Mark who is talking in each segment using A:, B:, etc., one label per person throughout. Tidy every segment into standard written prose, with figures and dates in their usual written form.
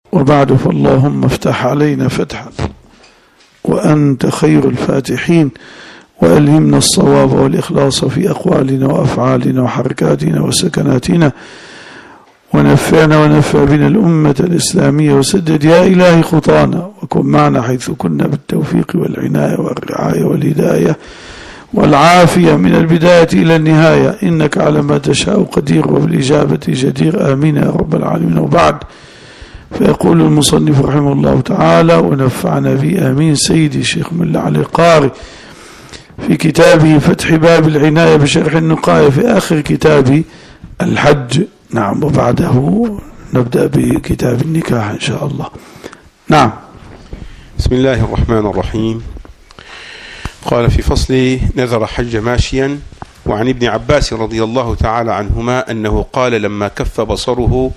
A: وبعد، فاللهم افتح علينا فتحا وأنت خير الفاتحين، وألهمنا الصواب والإخلاص في أقوالنا وأفعالنا وحركاتنا وسكناتنا، ونفعنا ونفع بنا الأمة الإسلامية، وسدد يا إلهي خطانا، وكن معنا حيث كنا بالتوفيق والعناية والرعاية والهداية والعافية من البداية إلى النهاية، إنك على ما تشاء قدير وبالإجابة جدير. آمين يا رب العالمين. وبعد، فيقول المصنف رحمه الله تعالى ونفعنا به آمين سيدي الشيخ ملا علي القاري في كتابه فتح باب العناية بشرح النقاية في آخر كتاب الحج. نعم، وبعده نبدأ بكتاب النكاح إن شاء الله. نعم.
B: بسم الله الرحمن الرحيم. قال في فصل نذر حج ماشيا. وعن ابن عباس رضي الله تعالى عنهما أنه قال لما كف بصره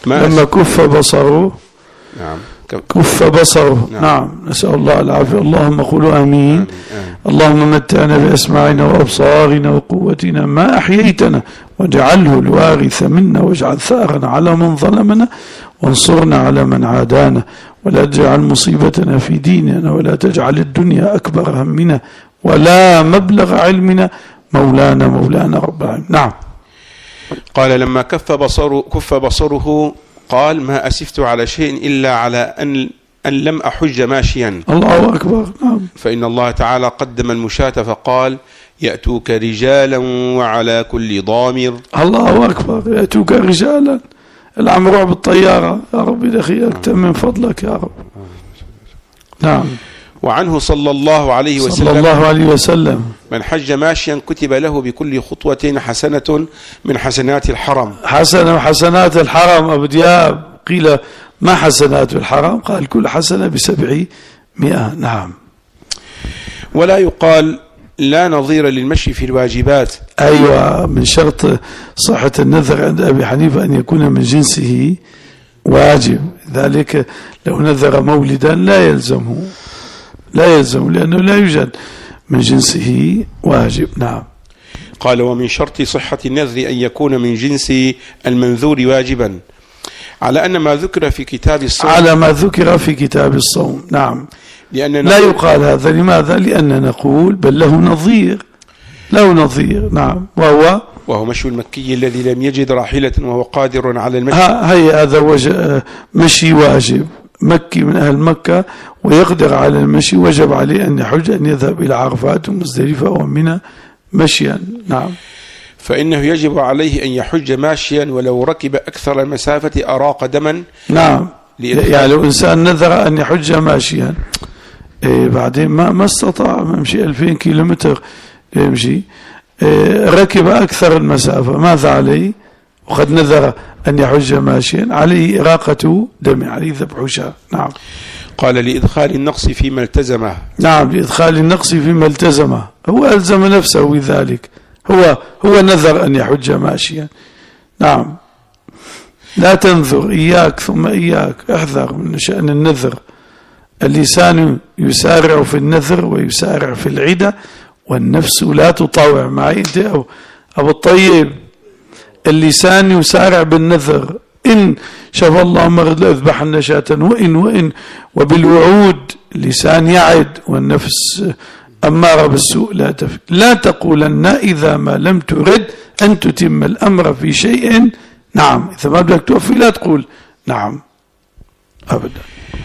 B: نعم
A: كف بصره. نعم، نسأل الله العافية. اللهم قولوا آمين. اللهم متعنا بأسماعنا وأبصارنا وقوتنا ما أحييتنا، واجعله الوارث منا، واجعل ثارنا على من ظلمنا، وانصرنا على من عادانا، ولا تجعل مصيبتنا في ديننا، ولا تجعل الدنيا أكبر همنا ولا مبلغ علمنا، مولانا رب العالمين. نعم.
B: قال لما كف بصره قال ما أسفت على شيء إلا على أن لم أحج ماشيا.
A: الله أكبر. نعم.
B: فإن الله تعالى قدم المشاة فقال يأتوك رجالا وعلى كل ضامر.
A: الله أكبر. يأتوك رجالا. العمروع بالطيارة يا رب دخي أكتر من فضلك يا رب. نعم.
B: وعنه صلى الله عليه وسلم من حج ماشيا كتب له بكل خطوة حسنة من حسنات الحرم.
A: حسنات الحرم أبو دياب. قيل ما حسنات الحرم؟ قال كل حسنة ب700. نعم.
B: ولا يقال لا نظير للمشي في الواجبات.
A: أيوة، من شرط صحة النذر عند أبي حنيفة أن يكون من جنسه واجب، ذلك لو نذر مولدا لا يلزم لأنه لا يوجد من جنسه واجب. نعم.
B: قال ومن شرط صحة النذر أن يكون من جنس المنذور واجبا، على أن ما ذكر في كتاب الصوم. نعم.
A: لا يقال هذا. لماذا؟ لأننا نقول بل له نظير. نعم.
B: وهو مشي المكي الذي لم يجد راحلة وهو قادر على المشي.
A: هذا مشي واجب. مكي من أهل مكة ويقدر على المشي، وجب عليه أن يحج، أن يذهب إلى عرفات ومزدلفة ومنى مشيا. نعم.
B: فإنه يجب عليه أن يحج ماشيا ولو ركب أكثر المسافة أراق دما.
A: نعم. يعني لو إنسان نذر أن يحج ماشيا بعدين ما استطاع يمشي 2000 كيلومتر يمشي، ركب أكثر المسافة، ماذا عليه؟ وقد نذر أن يحج ماشيا، عليه إراقة دم، عليه ذبح شاة. نعم.
B: قال لإدخال النقص فيما التزمه.
A: نعم، لإدخال النقص فيما التزمه. هو ألزم نفسه بذلك، هو نذر أن يحج ماشيا. نعم. لا تنذر، إياك ثم إياك، احذر من شأن النذر. اللسان يسارع في النذر ويسارع في العدة، والنفس لا تطاوع. معي أنت أبو الطيب؟ اللسان يسارع بالنذر، إن شاف الله مرض لأذبحن شاة، وإن وبالوعود اللسان يعد، والنفس أمارة بالسوء لا تقولن إذا ما لم ترد أن تتم الأمر في شيء. نعم. إذا ما بدك توفي لا تقول نعم أبدا.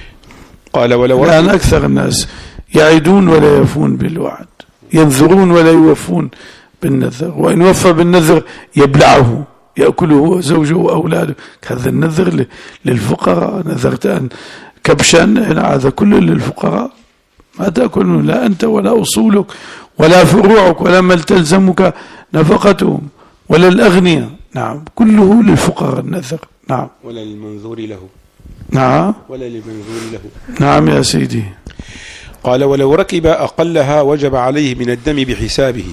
B: قال ولو
A: لأن أكثر الناس يعدون ولا يوفون بالوعد، ينذرون ولا يوفون بالنذر، وإن وفى بالنذر يبلعه، يأكله وزوجه وأولاده. هذا النذر للفقراء. نذرت أن كبشا، هذا كله للفقراء. ما تأكل لا أنت ولا أصولك ولا فروعك ولا ما تلزمك نفقتهم ولا الأغنياء. نعم، كله للفقراء النذر. نعم.
B: ولا للمنذور له.
A: نعم.
B: ولا للمنذور له.
A: نعم يا سيدي.
B: قال ولو ركب أقلها وجب عليه من الدم بحسابه.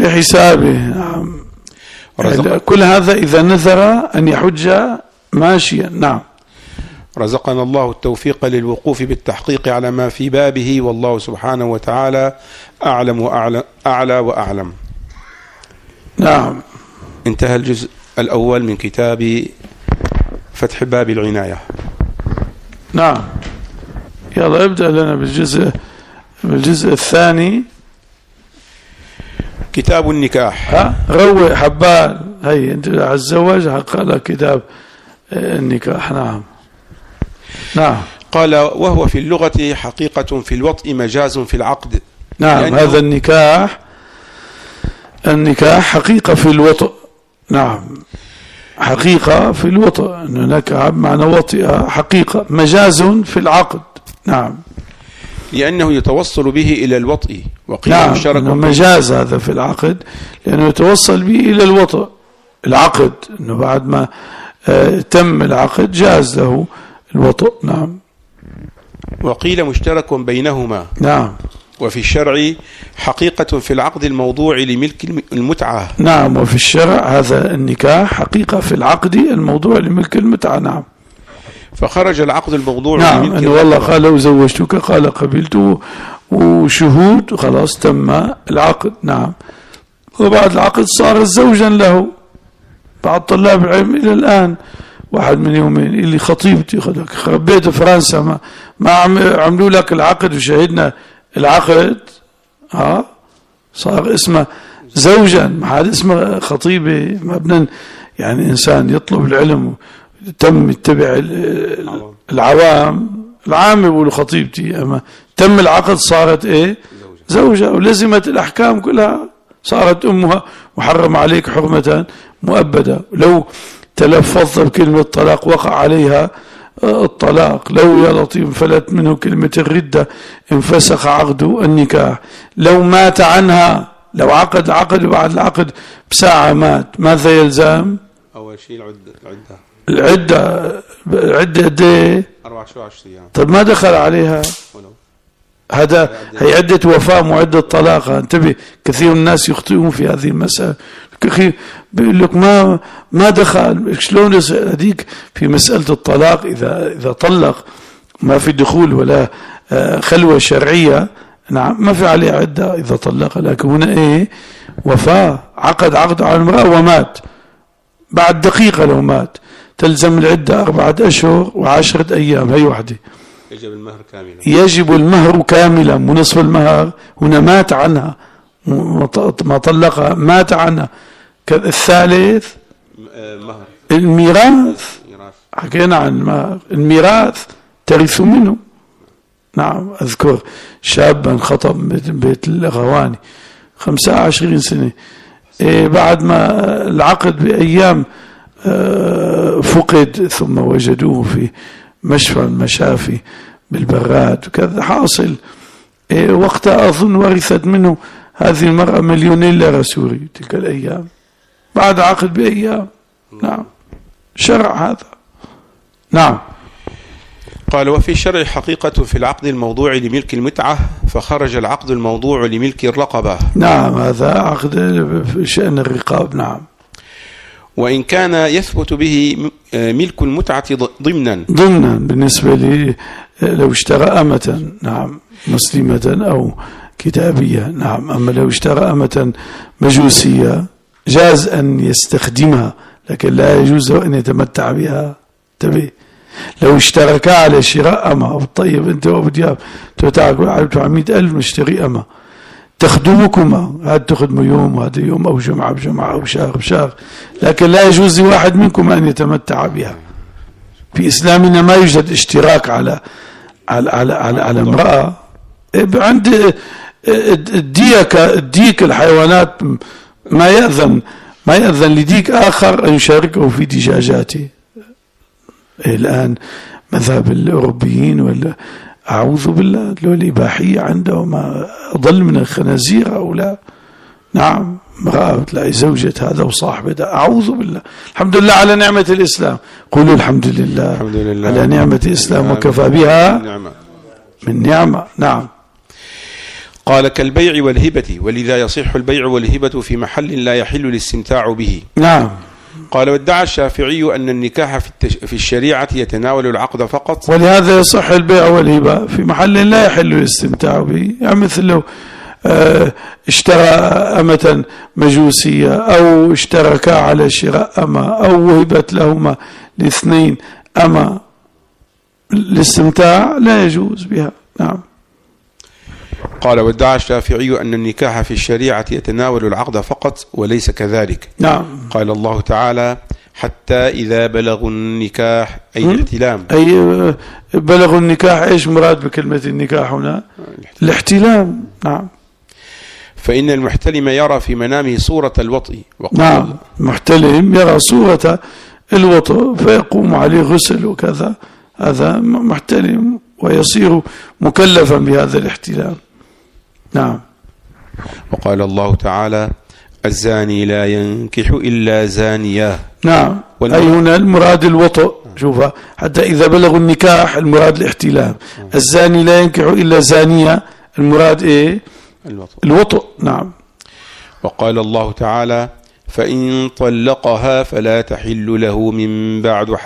A: نعم. كل هذا إذا نذر أن يحج ماشيا. نعم.
B: رزقنا الله التوفيق للوقوف بالتحقيق على ما في بابه، والله سبحانه وتعالى أعلى وأعلم.
A: نعم.
B: انتهى الجزء الأول من كتاب فتح باب العناية.
A: نعم. يلا ابدأ لنا بالجزء الثاني.
B: كتاب النكاح.
A: روي حبان، هي انت هتزوج قال كتاب النكاح. نعم. نعم.
B: قال وهو في اللغة حقيقة في الوطء مجاز في العقد.
A: نعم. هذا النكاح حقيقة في الوطء. نعم، حقيقة في الوطء، أنه نكح بمعنى وطئ، حقيقة مجاز في العقد. نعم،
B: لأنه يتوصل به إلى الوطء. وقيل
A: نعم،
B: مشترك
A: مجاز هذا في العقد لأنه يتوصل به إلى الوطء. العقد أنه بعد ما تم العقد جاز له الوطء. نعم.
B: وقيل مشترك بينهما.
A: نعم.
B: وفي الشرع حقيقة في العقد الموضوع لملك المتعة.
A: نعم. وفي الشرع هذا النكاح حقيقة في العقد الموضوع لملك المتعة. نعم.
B: فخرج العقد الموضوع
A: نعم،
B: لملك
A: أنه والله قال لو زوجتك قال قبلته وشهود خلاص تم العقد. نعم. وبعد العقد صار زوجا له. بعض طلاب العلم إلى الآن، واحد من يومين اللي خطيبتي خربيت فرنسا ما عملوا لك العقد وشهدنا العقد، صار اسمه زوجا، ما حد اسمه خطيبة. ما بدنا يعني إنسان يطلب العلم تم يتبع العوام، العام يقولوا خطيبتي، أما تم العقد صارت إيه؟ زوجة، ولزمت الأحكام كلها، صارت أمها محرم عليك حرمة مؤبدة. لو تلفظت بكلمة الطلاق وقع عليها الطلاق. لو يا لطيف فلت منه كلمة الردة انفسخ عقد النكاح. لو مات عنها، لو عقد وبعد العقد بساعة مات، ماذا يلزم؟
B: أول شيء العدة
A: قد ايه؟
B: 14 أيام.
A: طيب ما دخل عليها؟ هذا هي عدة وفاة مو عدة طلاق. انتبه، كثير من الناس يخطئون في هذه المسألة. بيقول لك ما دخل. شلون هذيك في مسألة الطلاق؟ إذا طلق ما في دخول ولا خلوة شرعية، نعم ما في عليه عدة إذا طلق. لكن هنا إيه؟ وفاة، عقد على المرأة ومات بعد دقيقة. لو مات تلزم العدة 4 أشهر و10 أيام. هي وحدة. يجب المهر كاملا، مو نصف المهر. هنا مات عنها، ما طلقها، مات عنها. الثالث الميراث. حكينا عن الميراث ترث منه. نعم. أذكر شابا خطب بيت الأغواني 25 سنة، بعد ما العقد بأيام فقد، ثم وجدوه في مشفى المشافي بالبراد وكذا. حاصل وقتها أظن ورثت منه هذه المرأة 2,000,000 ليرة سوري تلك الأيام، بعد عقد بأيام. نعم، شرع هذا. نعم.
B: قال وفي الشرع حقيقة في العقد الموضوع لملك المتعة، فخرج العقد الموضوع لملك الرقبة.
A: نعم، هذا عقد في شأن الرقاب. نعم.
B: وإن كان يثبت به ملك المتعة ضمنا
A: بالنسبة لي لو اشترى أمة، نعم، مسلمة أو كتابية. نعم. أما لو اشترى أمة مجوسية جاز أن يستخدمها، لكن لا يجوز أن يتمتع بها. تبي لو اشتركا على شراء أمة، طيب أنت وأبو دياب تعقل على 100,000 نشتري أمة تخدمكما، هذا تخدم يوم وهذا يوم، أو جمعة بجمعة، أو شهر بشهر، لكن لا يجوز لواحد منكم أن يتمتع بها. في إسلامنا ما يوجد اشتراك على امرأة. عند الديك الحيوانات ما يأذن لديك آخر أن يشاركه في دجاجاته. الآن مذهب الأوروبيين ولا أعوذ بالله لو الإباحية عندهم أضل من الخنازير أو لا. نعم، امرأة تلاقي زوجة هذا وصاحبة، أعوذ بالله. الحمد لله على نعمة الإسلام. قولوا الحمد لله على نعمة الإسلام وكفى بها من نعمة. نعم.
B: قال كالبيع والهبة، ولذا يصح البيع والهبة في محل لا يحل الاستمتاع به.
A: نعم.
B: قال وادعى الشافعي أن النكاح في الشريعة يتناول العقد فقط،
A: ولهذا يصح البيع والهبة في محل لا يحل الاستمتاع به. يعني مثل لو اشترى أمة مجوسية، أو اشتركا على شراء أمة، أو وهبت لهما الاثنين أمة، الاستمتاع لا يجوز بها. نعم.
B: قال: وادعى الشافعي أن النكاح في الشريعة يتناول العقد فقط وليس كذلك.
A: نعم.
B: قال الله تعالى: حتى إذا بلغوا النكاح، أي الاحتلام.
A: أي بلغوا النكاح، إيش مراد بكلمة النكاح هنا؟ الاحتلام. نعم.
B: فإن المحتلم يرى في منامه صورة الوطء.
A: نعم، محتلم يرى صورة الوطء فيقوم عليه غسل وكذا، هذا محتلم ويصير مكلفا بهذا الاحتلام. نعم.
B: وقال الله تعالى: الزاني لا ينكح إلا زانية.
A: نعم. أي هنا المراد الوطء. شوفها، حتى إذا بلغوا النكاح المراد الاحتلام. الزاني لا ينكح إلا زانية، المراد إيه؟ الوطء. نعم.
B: وقال الله تعالى: فإن طلقها فلا تحل له من بعد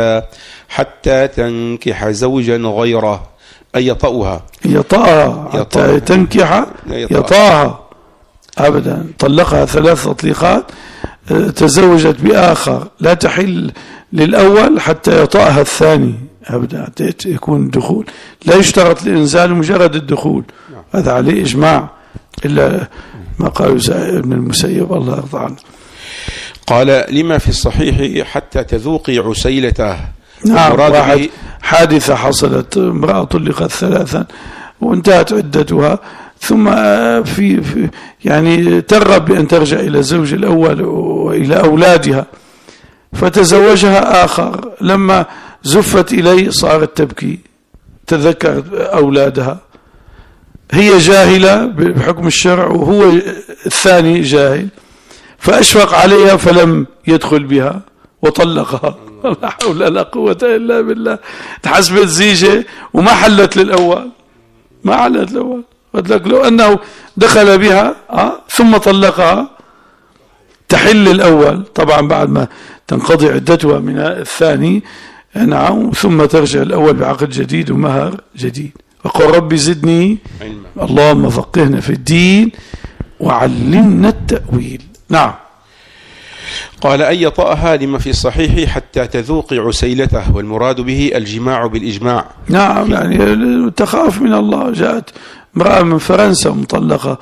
B: حتى تنكح زوجا غيره، أي يطأها.
A: حتى تنكح يطاها أبدا. طلقها 3 تطليقات، تزوجت بآخر لا تحل للأول حتى يطأها الثاني أبدا، حتى يكون الدخول. لا يشترط الإنزال مجرد الدخول، هذا عليه إجماع، إلا ما قال ابن المسيب الله يرضى عنه.
B: قال: لما في الصحيح حتى تذوقي عسيلته.
A: نعم. واحد حادثة حصلت، امرأة طلقت 3 وانتهت عدتها، ثم في يعني ترغب بأن ترجع إلى الزوج الأول وإلى أولادها، فتزوجها آخر. لما زفت إليه صارت تبكي، تذكرت أولادها. هي جاهلة بحكم الشرع وهو الثاني جاهل، فأشفق عليها فلم يدخل بها وطلقها. لا حول ولا قوة إلا بالله. تحسبت زيجة وما حلت للأول، ما حلت للأول. قلت لك لو أنه دخل بها ثم طلقها تحل الأول، طبعا بعد ما تنقضي عدتها من الثاني. نعم. ثم ترجع الأول بعقد جديد ومهر جديد. وقل ربي زدني علما، اللهم فقهنا في الدين وعلمنا التأويل. نعم.
B: قال: أن يطأها لما في الصحيح حتى تذوق عسيلته، والمراد به الجماع بالإجماع.
A: نعم، يعني تخاف من الله. جاءت امرأة من فرنسا مطلقة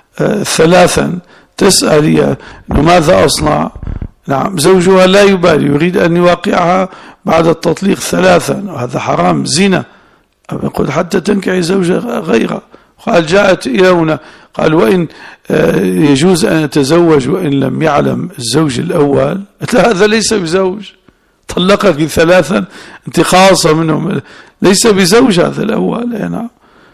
A: 3 تسأل ماذا أصنع. نعم. زوجها لا يبالي، يريد أن يواقعها بعد التطليق 3، وهذا حرام، زنا. يقول حتى تنكحي زوجة غيره. قال: جاءت إلى هنا، قال: وإن يجوز أن أتزوج وإن لم يعلم الزوج الأول؟ هذا ليس بزوج، طلقك 3 أنت خاصة منهم، ليس بزوج هذا الأول. نعم.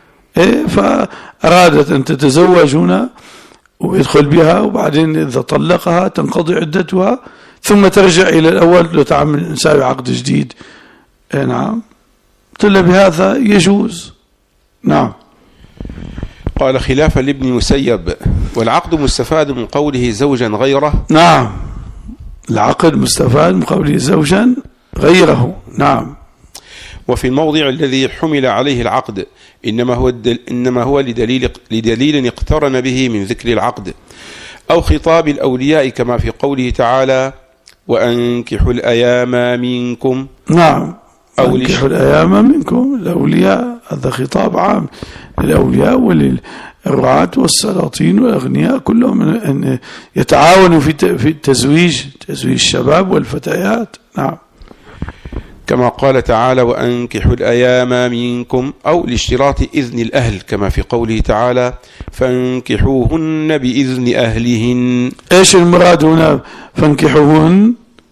A: فأرادت أن تتزوج هنا ويدخل بها، وبعدين إذا طلقها تنقضي عدتها ثم ترجع إلى الأول لو تعمل نساوي عقد جديد. نعم. قلت بهذا يجوز. نعم.
B: قال: خلافا لابن مسيب: والعقد مستفاد من قوله زوجا غيره.
A: نعم، العقد مستفاد من قوله زوجا غيره. نعم.
B: وفي الموضع الذي حمل عليه العقد إنما هو لدليل اقترن به من ذكر العقد أو خطاب الأولياء، كما في قوله تعالى: وأنكحوا الأيام منكم.
A: نعم. أنكحوا الأيام منكم، الأولياء، هذا خطاب عام للأولياء وللرعاة والسلاطين والأغنياء كلهم أن يتعاونوا في تزويج الشباب والفتيات. نعم.
B: كما قال تعالى: وأنكحوا الأيام منكم، أو لاشتراط إذن الأهل، كما في قوله تعالى: فانكحوهن بإذن أهلهن. إيش
A: المراد هنا فانكحوهن؟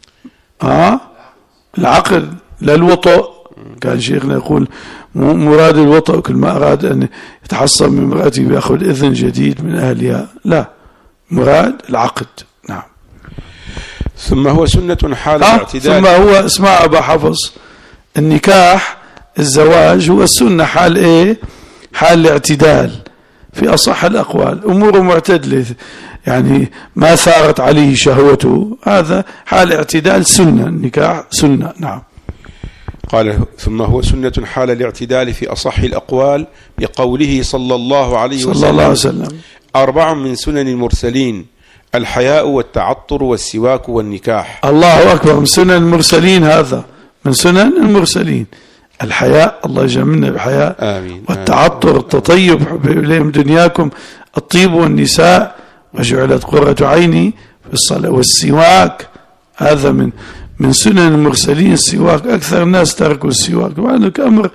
A: العقد لا الوطء. كان شيخنا يقول مراد الوطء كل ما أراد أن يتحصن من امرأته بيأخذ إذن جديد من أهلها، لا، مراد العقد. نعم.
B: ثم هو سنة حال الاعتدال.
A: ثم هو، اسمع أبا حفص، النكاح الزواج هو السنة حال إيه؟ حال الاعتدال في أصح الأقوال، أمور معتدلة، يعني ما ثارت عليه شهوته، هذا حال اعتدال سنة، النكاح سنة. نعم.
B: قال: ثم هو سنة حال الاعتدال في أصح الأقوال، لقوله صلى الله عليه وسلم: 4 من سنن المرسلين: الحياء والتعطر والسواك والنكاح.
A: الله أكبر. من سنن المرسلين، هذا من سنن المرسلين، الحياء، الله يجملنا بحياء.
B: آمين.
A: والتعطر، التطيب، إليهم دنياكم الطيب والنساء وجعلت قرة عيني في الصلاة. والسواك هذا من سنن المرسلين، السواك أكثر الناس تركوا السواك، مع أنه كأمر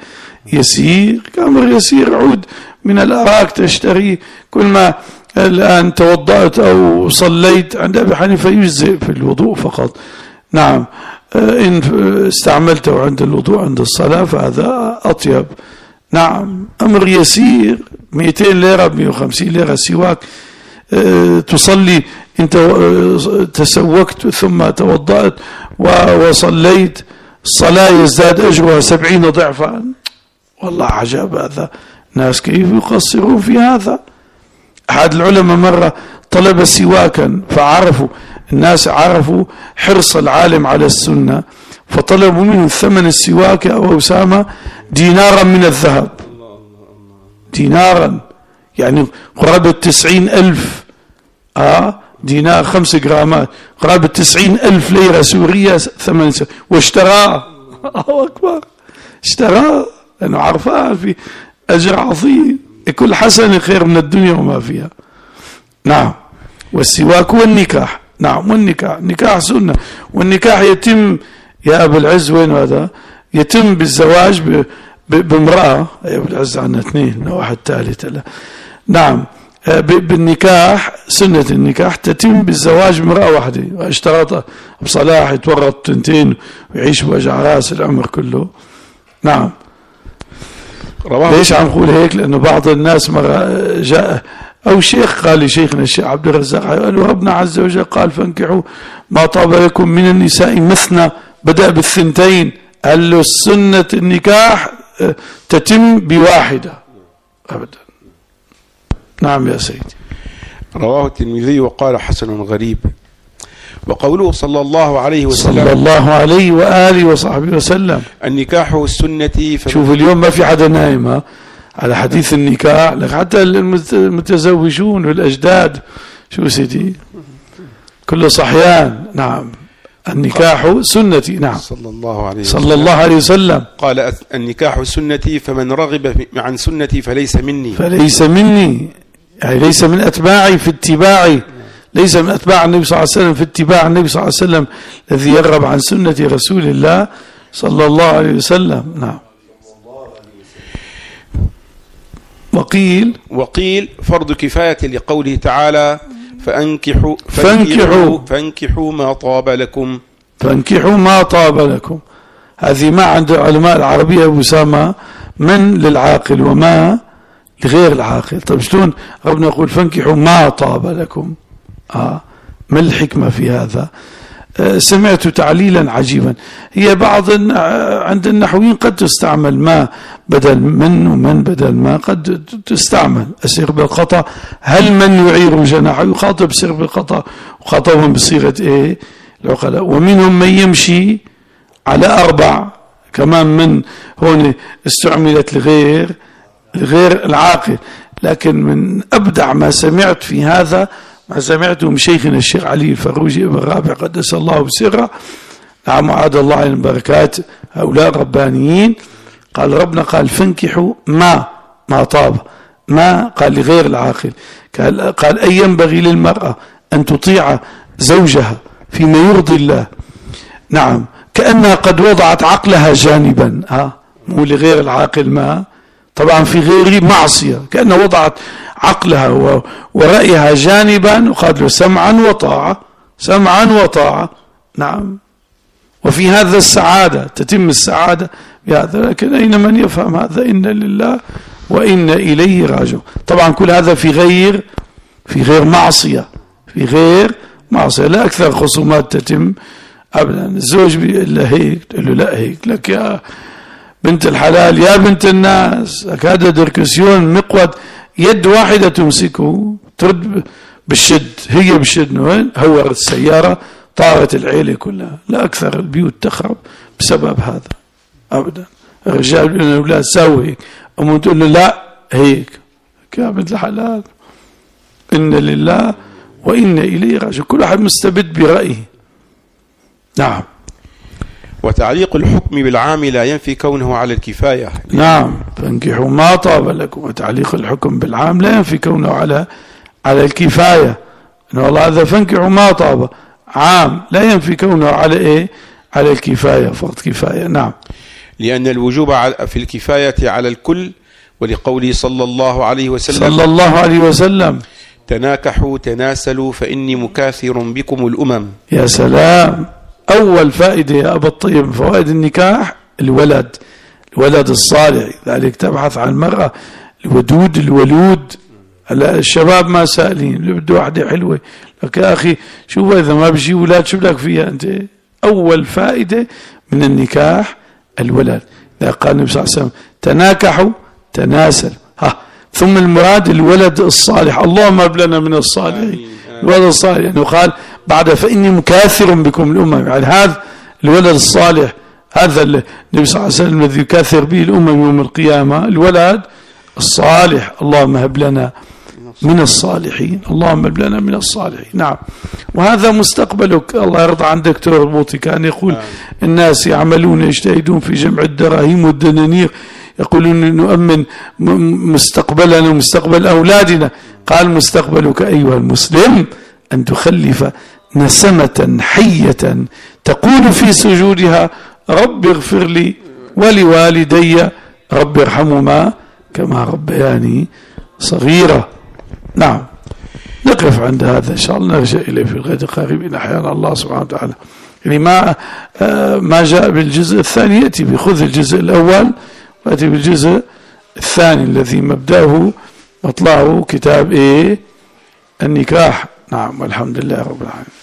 A: يسير، عود من الأراك تشتري، كل ما الآن توضأت أو صليت عند أبي حنيفة يجزئ في الوضوء فقط. نعم، إن استعملته عند الوضوء عند الصلاة فهذا أطيب. نعم، أمر يسير، 200 ليرة 150 ليرة سواك. تصلي أنت تسوكت ثم توضأت وصليت، الصلاة يزداد أجرها 70 ضعفا. والله عجب، هذا ناس كيف يقصرون في هذا. أحد العلماء مرة طلب سواكا، فعرفوا الناس عرفوا حرص العالم على السنة، فطلبوا منه ثمن السواك أو أسامة دينارا من الذهب، دينارا يعني قرابة 90,000 دينار 5 جرامات، قرابة 90,000 ليرة سورية ثمن واشتراه. الله أكبر، اشتراه لأنه عرفان في أجر عظيم، كل حسنة خير من الدنيا وما فيها. نعم، والسواك والنكاح. نعم، والنكاح سنة، والنكاح يتم يا أبو العز، وين هذا؟ يتم بالزواج بامرأة. يا أبو العز عنا 2 واحد ثالث. نعم، بالنكاح، سنة النكاح تتم بالزواج بامرأة واحدة، واشترط بصلاح يتورط 2 ويعيش بوجع راس العمر كله. نعم. ليش عم نقول هيك؟ لأنه بعض الناس مرة جاء أو شيخ قال لي، شيخنا الشيخ عبد الرزاق قال له ربنا عز وجل قال فانكحوا ما طاب لكم من النساء مثنى، بدأ ب2. قال له سنة النكاح تتم بواحدة أبدا. نعم يا سيدي.
B: رواه الترمذي وقال حسن غريب. وقوله صلى الله عليه وسلم،
A: صلى الله عليه وآله وصحبه وسلم،
B: النكاح والسنة.
A: شوف اليوم ما في حدا نايم على حديث النكاح، لك حتى المتزوجون والأجداد شو سيدي كله صحيان. نعم، النكاح سنتي. نعم، صلى الله عليه وسلم
B: قال النكاح سنتي، فمن رغب عن سنتي فليس مني.
A: يعني ليس من أتباعي في اتباعي، ليس من أتباع النبي صلى الله عليه وسلم في اتباع النبي صلى الله عليه وسلم الذي يرغب عن سنة رسول الله صلى الله عليه وسلم. نعم.
B: وقيل فرض كفاية لقوله تعالى فانكحوا ما طاب لكم.
A: فانكحوا ما طاب لكم، هذه ما عند علماء العربية أبو أسامة من للعاقل وما لغير العاقل. طيب شلون ربنا يقول فانكحوا ما طاب لكم؟ ما الحكمة في هذا؟ سمعت تعليلا عجيبا. هي بعض عند النحويين قد تستعمل ما بدل من، ومن بدل ما قد تستعمل. أسير بالقطع، هل من يعير جناحه؟ يخاطب سير بالقطع، وخاطبهم بصيغة ايه؟ العقلاء. ومنهم من يمشي على 4 كمان، من هون استعملت لغير العاقل. لكن من أبدع ما سمعت في هذا ما سمعته من شيخنا الشيخ علي الفروجي ابن رابع قدس الله بسره. نعم، وعاد الله على البركات هؤلاء الربانيين. قال ربنا قال فانكحوا ما طاب، ما قال لغير العاقل. قال أي ينبغي للمرأة أن تطيع زوجها فيما يرضي الله. نعم، كأنها قد وضعت عقلها جانبا، مو لغير العاقل ما، طبعا في غير معصية، كأنها وضعت عقلها ورأيها جانبا، وقال له سمعا وطاعة. نعم، وفي هذا السعادة تتم السعادة بهذا. لكن أين من يفهم هذا؟ إن لله وإن إليه راجعون. طبعا كل هذا في غير معصية، لا أكثر خصومات تتم أبدا. الزوج بيقول له هيك، تقول له لا هيك، لك يا بنت الحلال يا بنت الناس، هذا دركسيون مقود يد واحدة تمسكه، ترد بالشد، هي بالشد وين هورت السيارة، طارت العيلة كلها. لا أكثر البيوت تخرب بسبب هذا أبدا. الرجال بيقول للأولاد سوي هيك، أم تقول له لا هيك، يا بنت الحلال إن لله وإن إليه راجعون. كل واحد مستبد برأيه. نعم.
B: وتعليق الحكم بالعام لا ينفي كونه على الكفاية.
A: نعم، فانكحوا ما طاب لكم، وتعليق الحكم بالعام لا ينفي كونه على الكفاية. إن والله هذا فانكحوا ما طاب عام لا ينفي كونه على إيه؟ على الكفاية، فقط كفاية. نعم،
B: لأن الوجوب في الكفاية على الكل، ولقوله صلى الله عليه وسلم تناكحوا تناسلوا فإني مكاثر بكم الأمم.
A: يا سلام، أول فائدة يا أبا الطيب من فوائد النكاح الولد الصالح. ذلك تبحث عن المرأة الودود الولود. هلا الشباب ما سائلين، اللي بده واحدة حلوة. لك يا أخي شوف إذا ما بيجي ولاد شو بدك فيها أنت؟ أول فائدة من النكاح الولد. قال النبي صلى الله عليه وسلم تناكحوا تناسل، ثم المراد الولد الصالح. اللهم هب لنا من الصالحين الولد الصالح، يعني قال بعد فإني مكاثر بكم الأمم، يعني هذا الولد الصالح، هذا النبي صلى الله عليه وسلم الذي يكاثر به الأمم يوم القيامة، الولد الصالح. اللهم هب لنا من الصالحين، اللهم هب لنا من الصالحين. نعم، وهذا مستقبلك. الله يرضى عن دكتور البوطي كان يقول الناس يعملون يجتهدون في جمع الدراهم والدنانير، يقولون نؤمن مستقبلنا ومستقبل أولادنا. قال مستقبلك أيها المسلم أن تخلف نسمة حية تقول في سجودها رب اغفر لي ولوالدي رب ارحمهما كما ربياني صغيرة. نعم، نقف عند هذا إن شاء الله، نرجع إليه في الغد القريب إن أحيانا الله سبحانه وتعالى. يعني ما جاء بالجزء الثاني يأتي بخذ الجزء الأول ويأتي بالجزء الثاني الذي مبدأه مطلعه كتاب النكاح. نعم، والحمد لله رب العالمين.